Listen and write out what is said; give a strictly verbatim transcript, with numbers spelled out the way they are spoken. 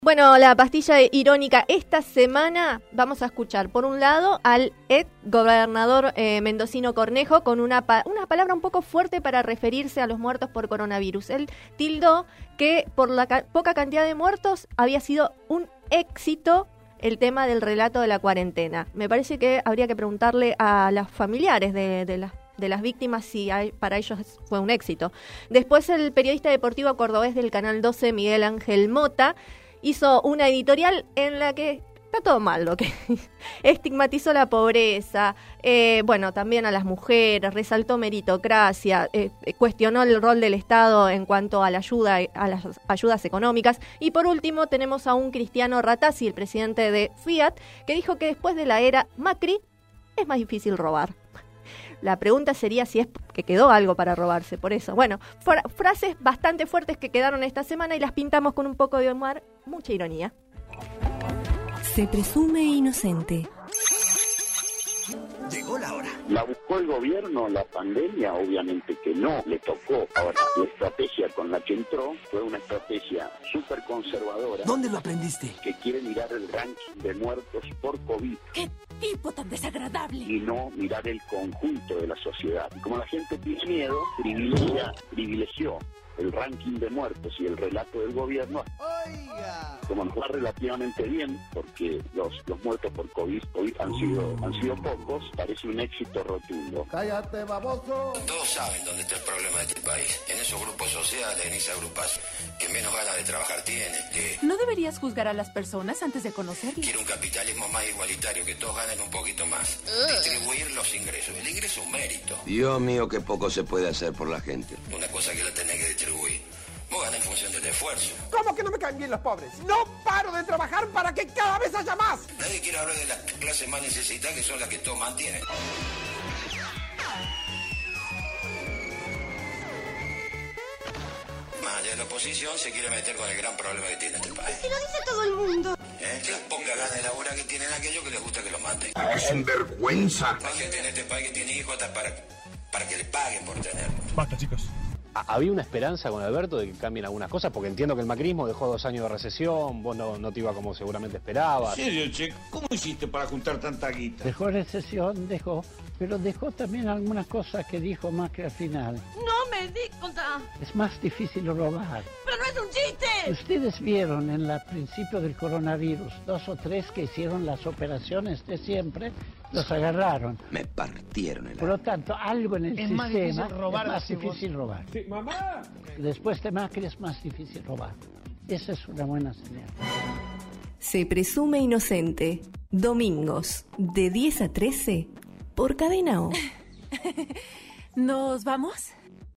Bueno, la pastilla irónica esta semana vamos a escuchar, por un lado, al ex gobernador eh, mendocino Cornejo con una, pa- una palabra un poco fuerte para referirse a los muertos por coronavirus. Él tildó que por la ca- poca cantidad de muertos había sido un éxito el tema del relato de la cuarentena. Me parece que habría que preguntarle a los familiares de, de las de las víctimas si hay, para ellos fue un éxito. Después el periodista deportivo cordobés del Canal doce, Miguel Ángel Mota, hizo una editorial en la que está todo mal, lo que estigmatizó la pobreza, eh, bueno, también a las mujeres, resaltó meritocracia, eh, cuestionó el rol del Estado en cuanto a la ayuda, a las ayudas económicas. Y por último tenemos a un Cristiano Ratazzi, el presidente de Fiat, que dijo que después de la era Macri es más difícil robar. La pregunta sería si es que quedó algo para robarse, por eso. Bueno, fra- frases bastante fuertes que quedaron esta semana y las pintamos con un poco de humor, mucha ironía. Se presume inocente. Llegó la hora. ¿La buscó el gobierno, la pandemia? Obviamente que no, le tocó. Ahora, la estrategia con la que entró fue una estrategia súper conservadora. ¿Dónde lo aprendiste? Que quiere mirar el ranking de muertos por COVID. ¡Qué tipo tan desagradable! Y no mirar el conjunto de la sociedad. Y como la gente tiene miedo, privilegia, privilegió el ranking de muertos y el relato del gobierno. Oiga. Como nos va relativamente bien, porque los, los muertos por COVID, COVID han sido han sido pocos, parece un éxito rotundo. Cállate, baboso. Todos saben dónde está el problema de este país. En esos grupos sociales, en esa agrupación, que menos ganas de trabajar tiene, que ¿No deberías juzgar a las personas antes de conocerlas? quiere un capitalismo más igualitario, que todos ganen un poquito más. Distribuir los ingresos. El ingreso es un mérito. Dios mío, qué poco se puede hacer por la gente. Una cosa que la tenés que distribuir. Vos ganás en función del esfuerzo. ¿Cómo que no me caen bien los pobres? No paro de trabajar para que cada vez haya más. Nadie quiere hablar de las clases más necesitadas, que son las que todos mantienen. Más allá de la oposición se quiere meter con el gran problema que tiene este país. Que lo dice todo el mundo. ¿Eh? Las pocas ganas de laburar que tienen aquellos que les gusta que los maten. Es un vergüenza. Hay gente en este país que tiene hijos hasta para, para que le paguen por tenerlos. Basta, chicos. Había una esperanza con Alberto de que cambien algunas cosas, porque entiendo que el macrismo dejó dos años de recesión, vos no, no te iba como seguramente esperabas. ¿En serio, che? ¿Cómo hiciste para juntar tanta guita? Dejó recesión, dejó, pero dejó también algunas cosas que dijo más que al final. No me di cuenta. Es más difícil robar. Pero no es un chiste. Ustedes vieron en el principio del coronavirus, dos o tres que hicieron las operaciones de siempre, los agarraron. Me partieron el Por lo tanto, algo en el Es más sistema difícil robar, es más decís vos. difícil robar. Sí, mamá. Después de Macri es más difícil robar. Esa es una buena señal. Se presume inocente. Domingos, de diez a trece, por Cadena O. ¿Nos vamos?